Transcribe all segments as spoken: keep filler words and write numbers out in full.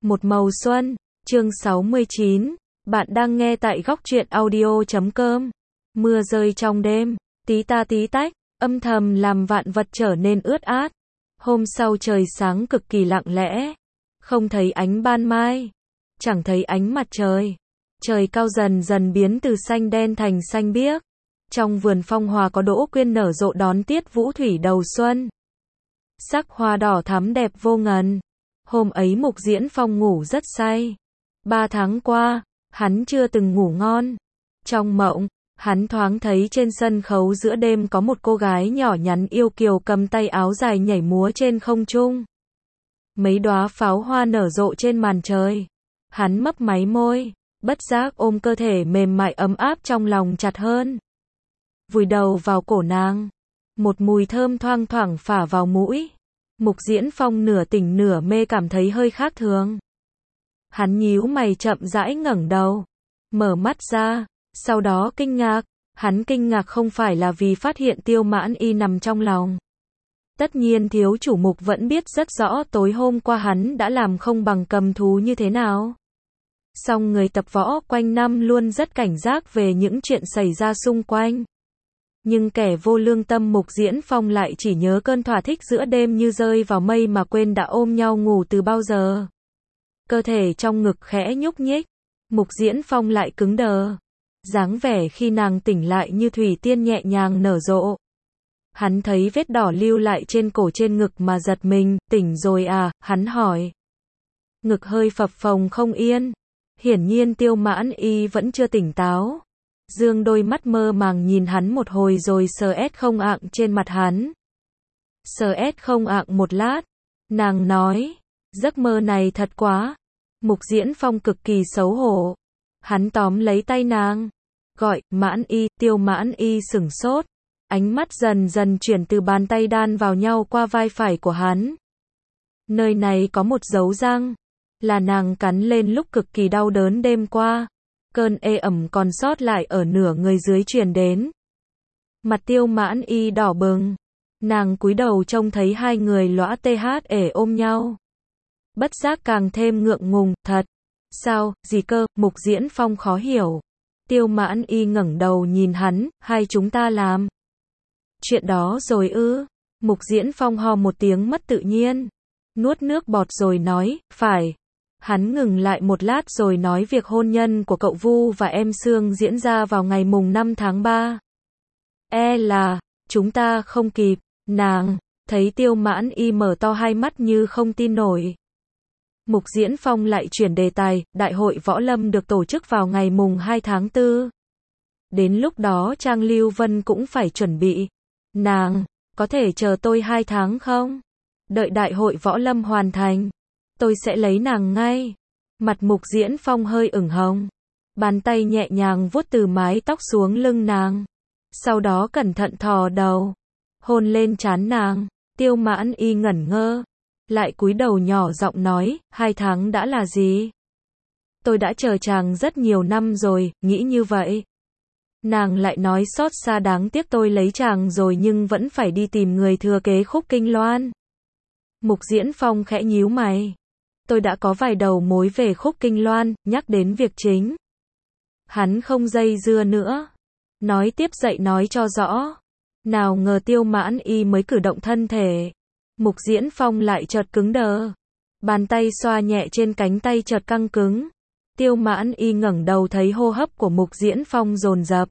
Một màu xuân, chương sáu mươi chín, bạn đang nghe tại góc truyện audio chấm com. Mưa rơi trong đêm, tí ta tí tách, âm thầm làm vạn vật trở nên ướt át. Hôm sau trời sáng cực kỳ lặng lẽ, không thấy ánh ban mai, chẳng thấy ánh mặt trời. Trời cao dần dần biến từ xanh đen thành xanh biếc. Trong vườn phong hòa có đỗ quyên nở rộ đón tiết vũ thủy đầu xuân. Sắc hoa đỏ thắm đẹp vô ngần. Hôm ấy Mục Diễn Phong ngủ rất say. Ba tháng qua, hắn chưa từng ngủ ngon. Trong mộng, hắn thoáng thấy trên sân khấu giữa đêm có một cô gái nhỏ nhắn yêu kiều cầm tay áo dài nhảy múa trên không trung. Mấy đóa pháo hoa nở rộ trên màn trời. Hắn mấp máy môi, bất giác ôm cơ thể mềm mại ấm áp trong lòng chặt hơn. Vùi đầu vào cổ nàng. Một mùi thơm thoang thoảng phả vào mũi. Mục Diễn Phong nửa tỉnh nửa mê cảm thấy hơi khác thường. Hắn nhíu mày chậm rãi ngẩng đầu, mở mắt ra, sau đó kinh ngạc. Hắn kinh ngạc không phải là vì phát hiện Tiêu Mãn Y nằm trong lòng. Tất nhiên thiếu chủ Mục vẫn biết rất rõ tối hôm qua hắn đã làm không bằng cầm thú như thế nào. Song người tập võ quanh năm luôn rất cảnh giác về những chuyện xảy ra xung quanh. Nhưng kẻ vô lương tâm Mục Diễn Phong lại chỉ nhớ cơn thỏa thích giữa đêm như rơi vào mây mà quên đã ôm nhau ngủ từ bao giờ. Cơ thể trong ngực khẽ nhúc nhích, Mục Diễn Phong lại cứng đờ. Dáng vẻ khi nàng tỉnh lại như thủy tiên nhẹ nhàng nở rộ. Hắn thấy vết đỏ lưu lại trên cổ trên ngực mà giật mình, tỉnh rồi à, hắn hỏi. Ngực hơi phập phồng không yên. Hiển nhiên Tiêu Mãn Y vẫn chưa tỉnh táo. Dương đôi mắt mơ màng nhìn hắn một hồi rồi sờ ét không ạng trên mặt hắn. Sờ ét không ạng một lát. Nàng nói, giấc mơ này thật quá. Mục Diễn Phong cực kỳ xấu hổ. Hắn tóm lấy tay nàng, gọi, Mãn Y. Tiêu Mãn Y sửng sốt. Ánh mắt dần dần chuyển từ bàn tay đan vào nhau qua vai phải của hắn. Nơi này có một dấu răng. Là nàng cắn lên lúc cực kỳ đau đớn đêm qua. Cơn ê ẩm còn sót lại ở nửa người dưới truyền đến. Mặt Tiêu Mãn Y đỏ bừng. Nàng cúi đầu trông thấy hai người lõa tê hát ể ôm nhau. Bất giác càng thêm ngượng ngùng, thật. Sao, gì cơ, Mục Diễn Phong khó hiểu. Tiêu Mãn Y ngẩng đầu nhìn hắn, hai chúng ta làm. Chuyện đó rồi ư. Mục Diễn Phong ho một tiếng mất tự nhiên. Nuốt nước bọt rồi nói, phải. Hắn ngừng lại một lát rồi nói việc hôn nhân của cậu Vu và em Sương diễn ra vào ngày mùng năm tháng ba. E là, chúng ta không kịp. Nàng, thấy Tiêu Mãn Y mở to hai mắt như không tin nổi. Mục Diễn Phong lại chuyển đề tài, đại hội võ lâm được tổ chức vào ngày mùng hai tháng tư. Đến lúc đó Trang Lưu Vân cũng phải chuẩn bị. Nàng, có thể chờ tôi hai tháng không? Đợi đại hội võ lâm hoàn thành, tôi sẽ lấy nàng ngay. Mặt Mục Diễn Phong hơi ửng hồng. Bàn tay nhẹ nhàng vuốt từ mái tóc xuống lưng nàng. Sau đó cẩn thận thò đầu, hôn lên trán nàng. Tiêu Mãn Y ngẩn ngơ. Lại cúi đầu nhỏ giọng nói, hai tháng đã là gì? Tôi đã chờ chàng rất nhiều năm rồi, nghĩ như vậy. Nàng lại nói xót xa đáng tiếc tôi lấy chàng rồi nhưng vẫn phải đi tìm người thừa kế Khúc Kinh Loan. Mục Diễn Phong khẽ nhíu mày. Tôi đã có vài đầu mối về Khúc Kinh Loan, nhắc đến việc chính. Hắn không dây dưa nữa. Nói tiếp dậy nói cho rõ. Nào ngờ Tiêu Mãn Y mới cử động thân thể. Mục Diễn Phong lại chợt cứng đờ. Bàn tay xoa nhẹ trên cánh tay chợt căng cứng. Tiêu Mãn Y ngẩng đầu thấy hô hấp của Mục Diễn Phong dồn dập.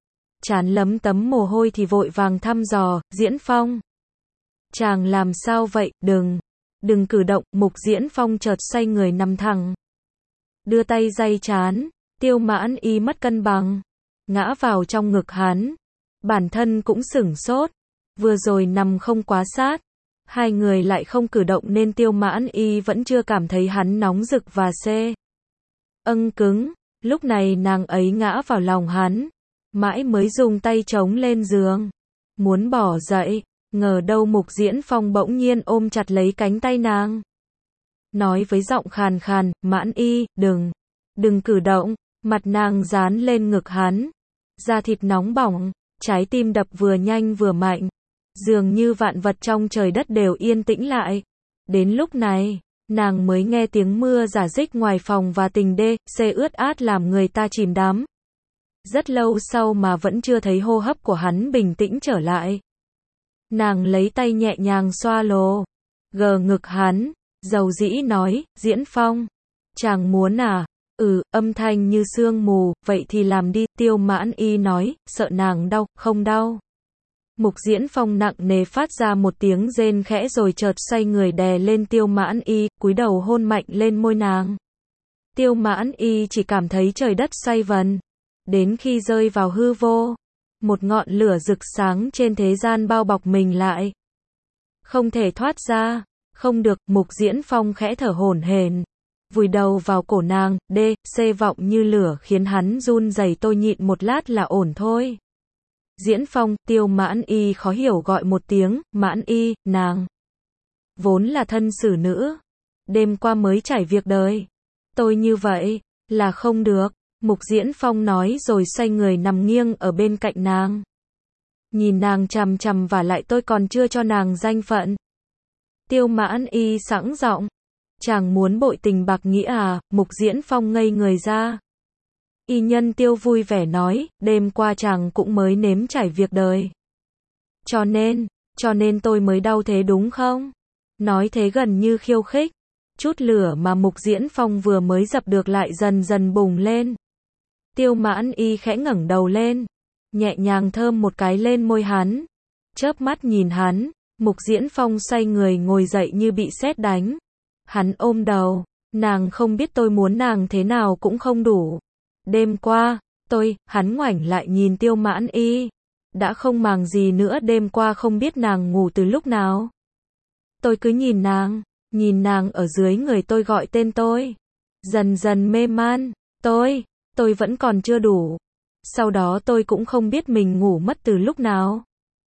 Trán lấm tấm mồ hôi thì vội vàng thăm dò, Diễn Phong. Chàng làm sao vậy, đừng, đừng cử động, Mục Diễn Phong chợt xoay người nằm thẳng. Đưa tay day trán, Tiêu Mãn Y mất cân bằng, ngã vào trong ngực hắn. Bản thân cũng sửng sốt, vừa rồi nằm không quá sát. Hai người lại không cử động nên Tiêu Mãn Y vẫn chưa cảm thấy hắn nóng rực và xê. Âng cứng, lúc này nàng ấy ngã vào lòng hắn. Mãi mới dùng tay chống lên giường. Muốn bỏ dậy, ngờ đâu Mục Diễn Phong bỗng nhiên ôm chặt lấy cánh tay nàng. Nói với giọng khàn khàn, Mãn Y, đừng, đừng cử động. Mặt nàng dán lên ngực hắn. Da thịt nóng bỏng, trái tim đập vừa nhanh vừa mạnh. Dường như vạn vật trong trời đất đều yên tĩnh lại. Đến lúc này, nàng mới nghe tiếng mưa rả rích ngoài phòng và tình đê, xê ướt át làm người ta chìm đắm. Rất lâu sau mà vẫn chưa thấy hô hấp của hắn bình tĩnh trở lại. Nàng lấy tay nhẹ nhàng xoa lồ, gờ ngực hắn, dầu dĩ nói, Diễn Phong, chàng muốn à? Ừ, âm thanh như sương mù, vậy thì làm đi, Tiêu Mãn Y nói, sợ nàng đau, không đau. Mục Diễn Phong nặng nề phát ra một tiếng rên khẽ rồi chợt xoay người đè lên Tiêu Mãn Y, cúi đầu hôn mạnh lên môi nàng. Tiêu Mãn Y chỉ cảm thấy trời đất xoay vần, đến khi rơi vào hư vô, một ngọn lửa rực sáng trên thế gian bao bọc mình lại. Không thể thoát ra, không được, Mục Diễn Phong khẽ thở hổn hển, vùi đầu vào cổ nàng, đê, xê vọng như lửa khiến hắn run rẩy, tôi nhịn một lát là ổn thôi. Diễn Phong, Tiêu Mãn Y khó hiểu gọi một tiếng, Mãn Y, nàng vốn là thân xử nữ, đêm qua mới trải việc đời, tôi như vậy là không được. Mục Diễn Phong nói rồi xoay người nằm nghiêng ở bên cạnh nàng. Nhìn nàng chằm chằm và lại tôi còn chưa cho nàng danh phận. Tiêu Mãn Y sẵn giọng, chàng muốn bội tình bạc nghĩa à? Mục Diễn Phong ngây người ra. Y nhân Tiêu vui vẻ nói, đêm qua chàng cũng mới nếm trải việc đời. Cho nên, cho nên tôi mới đau thế đúng không? Nói thế gần như khiêu khích. Chút lửa mà Mục Diễn Phong vừa mới dập được lại dần dần bùng lên. Tiêu Mãn Y khẽ ngẩng đầu lên, nhẹ nhàng thơm một cái lên môi hắn. Chớp mắt nhìn hắn, Mục Diễn Phong xoay người ngồi dậy như bị sét đánh. Hắn ôm đầu, nàng không biết tôi muốn nàng thế nào cũng không đủ. Đêm qua, tôi, hắn ngoảnh lại nhìn Tiêu Mãn Y, đã không màng gì nữa, đêm qua không biết nàng ngủ từ lúc nào. Tôi cứ nhìn nàng, nhìn nàng ở dưới người tôi gọi tên tôi, dần dần mê man, tôi, tôi vẫn còn chưa đủ. Sau đó tôi cũng không biết mình ngủ mất từ lúc nào.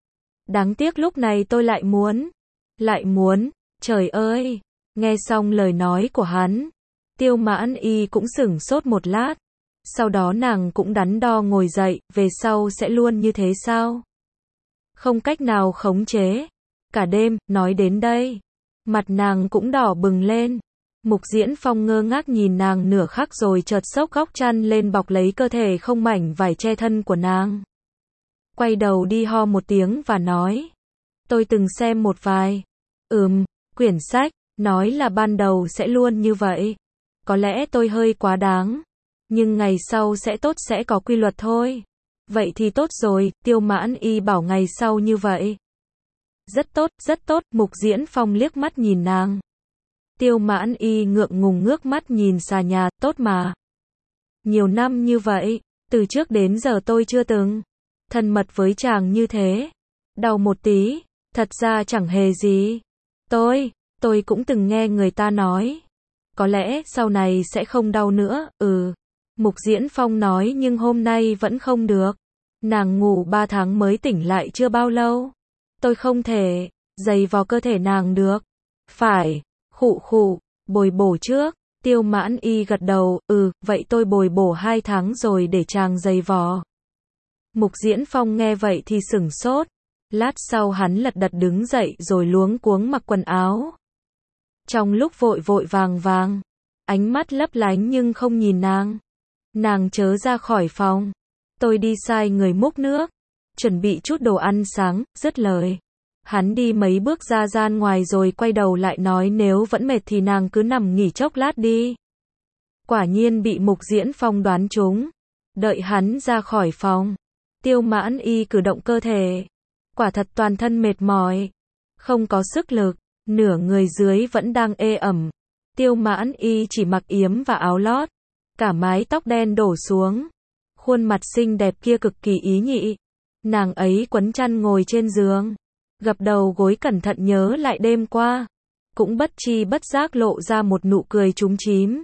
Đáng tiếc lúc này tôi lại muốn, lại muốn, trời ơi, nghe xong lời nói của hắn, Tiêu Mãn Y cũng sửng sốt một lát. Sau đó nàng cũng đắn đo ngồi dậy, về sau sẽ luôn như thế sao? Không cách nào khống chế. Cả đêm, nói đến đây, mặt nàng cũng đỏ bừng lên. Mục Diễn Phong ngơ ngác nhìn nàng nửa khắc rồi chợt xốc góc chăn lên bọc lấy cơ thể không mảnh vải che thân của nàng. Quay đầu đi ho một tiếng và nói, tôi từng xem một vài, ừm, quyển sách, nói là ban đầu sẽ luôn như vậy. Có lẽ tôi hơi quá đáng. Nhưng ngày sau sẽ tốt, sẽ có quy luật thôi. Vậy thì tốt rồi, Tiêu Mãn Y bảo ngày sau như vậy. Rất tốt, rất tốt, Mục Diễn Phong liếc mắt nhìn nàng. Tiêu Mãn Y ngượng ngùng ngước mắt nhìn xà nhà, tốt mà. Nhiều năm như vậy, từ trước đến giờ tôi chưa từng thân mật với chàng như thế. Đau một tí, thật ra chẳng hề gì. Tôi, tôi cũng từng nghe người ta nói. Có lẽ sau này sẽ không đau nữa, ừ. Mục Diễn Phong nói nhưng hôm nay vẫn không được. Nàng ngủ ba tháng mới tỉnh lại chưa bao lâu. Tôi không thể giày vào cơ thể nàng được. Phải, khụ khụ, bồi bổ trước. Tiêu Mãn Y gật đầu, ừ, vậy tôi bồi bổ hai tháng rồi để chàng giày vò. Mục Diễn Phong nghe vậy thì sửng sốt. Lát sau hắn lật đật đứng dậy rồi luống cuống mặc quần áo. Trong lúc vội vội vàng vàng, ánh mắt lấp lánh nhưng không nhìn nàng. Nàng chớ ra khỏi phòng. Tôi đi sai người múc nước, chuẩn bị chút đồ ăn sáng, dứt lời. Hắn đi mấy bước ra gian ngoài rồi quay đầu lại nói nếu vẫn mệt thì nàng cứ nằm nghỉ chốc lát đi. Quả nhiên bị Mục Diễn Phong đoán trúng. Đợi hắn ra khỏi phòng, Tiêu Mãn Y cử động cơ thể. Quả thật toàn thân mệt mỏi, không có sức lực, nửa người dưới vẫn đang ê ẩm. Tiêu Mãn Y chỉ mặc yếm và áo lót. Cả mái tóc đen đổ xuống. Khuôn mặt xinh đẹp kia cực kỳ ý nhị. Nàng ấy quấn chăn ngồi trên giường, gập đầu gối cẩn thận nhớ lại đêm qua. Cũng bất chi bất giác lộ ra một nụ cười trúng chím.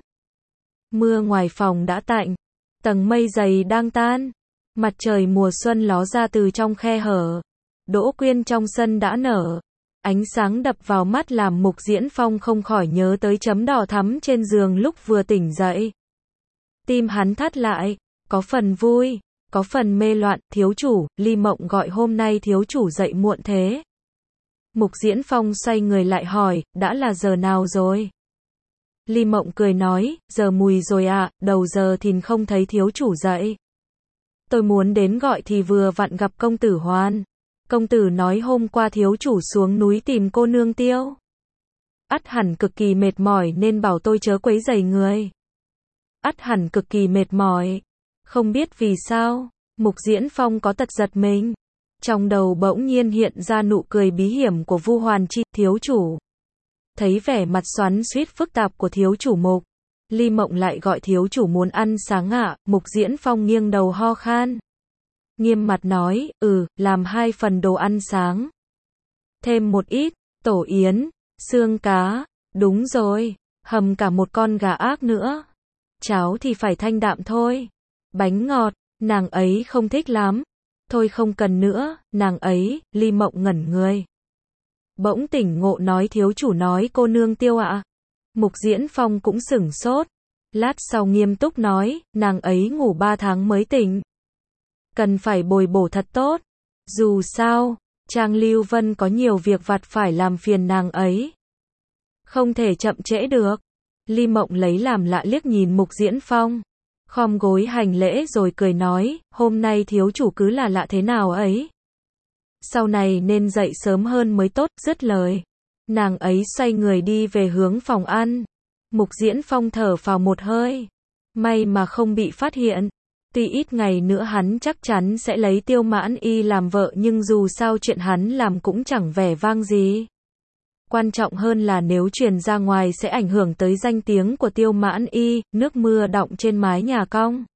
Mưa ngoài phòng đã tạnh. Tầng mây dày đang tan. Mặt trời mùa xuân ló ra từ trong khe hở. Đỗ quyên trong sân đã nở. Ánh sáng đập vào mắt làm Mục Diễn Phong không khỏi nhớ tới chấm đỏ thắm trên giường lúc vừa tỉnh dậy. Tim hắn thắt lại, có phần vui, có phần mê loạn, thiếu chủ, Ly Mộng gọi hôm nay thiếu chủ dậy muộn thế. Mục Diễn Phong xoay người lại hỏi, đã là giờ nào rồi? Ly Mộng cười nói, giờ mùi rồi ạ, đầu giờ thìn không thấy thiếu chủ dậy. Tôi muốn đến gọi thì vừa vặn gặp công tử Hoan. Công tử nói hôm qua thiếu chủ xuống núi tìm cô nương Tiêu. Ắt hẳn cực kỳ mệt mỏi nên bảo tôi chớ quấy rầy người. Ắt hẳn cực kỳ mệt mỏi. Không biết vì sao, Mục Diễn Phong có tật giật mình. Trong đầu bỗng nhiên hiện ra nụ cười bí hiểm của Vu Hoàn Chi, thiếu chủ. Thấy vẻ mặt xoắn xuýt phức tạp của thiếu chủ Mục. Ly Mộng lại gọi thiếu chủ muốn ăn sáng ạ, Mục Diễn Phong nghiêng đầu ho khan. Nghiêm mặt nói, ừ, làm hai phần đồ ăn sáng. Thêm một ít, tổ yến, xương cá, đúng rồi, hầm cả một con gà ác nữa. Cháo thì phải thanh đạm thôi. Bánh ngọt, nàng ấy không thích lắm. Thôi không cần nữa, nàng ấy, Ly Mộng ngẩn người. Bỗng tỉnh ngộ nói thiếu chủ nói cô nương Tiêu ạ. Mục Diễn Phong cũng sửng sốt. Lát sau nghiêm túc nói, nàng ấy ngủ ba tháng mới tỉnh. Cần phải bồi bổ thật tốt. Dù sao, Trang Lưu Vân có nhiều việc vặt phải làm phiền nàng ấy. Không thể chậm trễ được. Ly Mộng lấy làm lạ liếc nhìn Mục Diễn Phong. Khom gối hành lễ rồi cười nói, hôm nay thiếu chủ cứ là lạ thế nào ấy. Sau này nên dậy sớm hơn mới tốt, dứt lời. Nàng ấy xoay người đi về hướng phòng ăn. Mục Diễn Phong thở phào một hơi. May mà không bị phát hiện. Tuy ít ngày nữa hắn chắc chắn sẽ lấy Tiêu Mãn Y làm vợ nhưng dù sao chuyện hắn làm cũng chẳng vẻ vang gì. Quan trọng hơn là nếu truyền ra ngoài sẽ ảnh hưởng tới danh tiếng của Tiêu Mãn Y, nước mưa đọng trên mái nhà cong.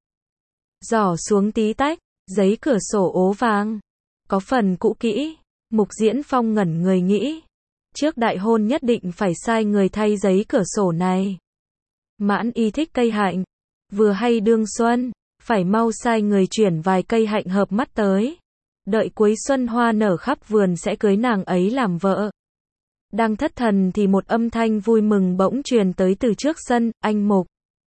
Giỏ xuống tí tách, giấy cửa sổ ố vàng. Có phần cũ kỹ, Mục Diễn Phong ngẩn người nghĩ. Trước đại hôn nhất định phải sai người thay giấy cửa sổ này. Mãn Y thích cây hạnh. Vừa hay đương xuân, phải mau sai người chuyển vài cây hạnh hợp mắt tới. Đợi cuối xuân hoa nở khắp vườn sẽ cưới nàng ấy làm vợ. Đang thất thần thì một âm thanh vui mừng bỗng truyền tới từ trước sân, anh Mục.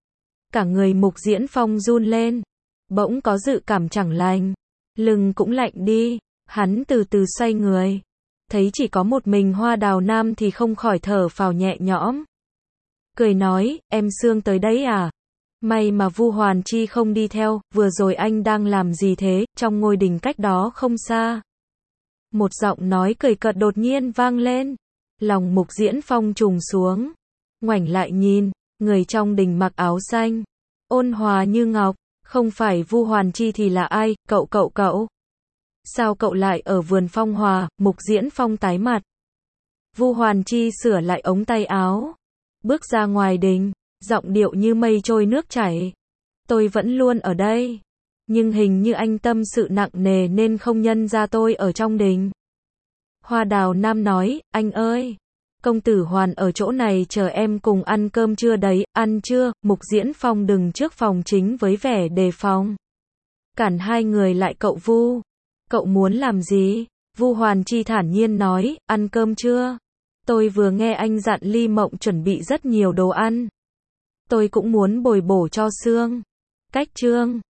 Cả người Mục Diễn Phong run lên. Bỗng có dự cảm chẳng lành. Lưng cũng lạnh đi. Hắn từ từ xoay người. Thấy chỉ có một mình Hoa Đào Nam thì không khỏi thở phào nhẹ nhõm. Cười nói, em Sương tới đấy à? May mà Vu Hoàn Chi không đi theo, vừa rồi anh đang làm gì thế, trong ngôi đình cách đó không xa. Một giọng nói cười cợt đột nhiên vang lên. Lòng Mục Diễn Phong trùng xuống. Ngoảnh lại nhìn, người trong đình mặc áo xanh. Ôn hòa như ngọc, không phải Vu Hoàn Chi thì là ai, cậu cậu cậu. Sao cậu lại ở vườn Phong Hòa, Mục Diễn Phong tái mặt. Vu Hoàn Chi sửa lại ống tay áo. Bước ra ngoài đình, giọng điệu như mây trôi nước chảy. Tôi vẫn luôn ở đây. Nhưng hình như anh tâm sự nặng nề nên không nhân ra tôi ở trong đình. Hoa Đào Nam nói, anh ơi. Công tử Hoàn ở chỗ này chờ em cùng ăn cơm trưa đấy, ăn chưa? Mục Diễn Phong đứng trước phòng chính với vẻ đề phòng. Cản hai người lại cậu Vu. Cậu muốn làm gì? Vu Hoàn Chi thản nhiên nói, ăn cơm chưa? Tôi vừa nghe anh dặn Ly Mộng chuẩn bị rất nhiều đồ ăn. Tôi cũng muốn bồi bổ cho Sương. Cách chương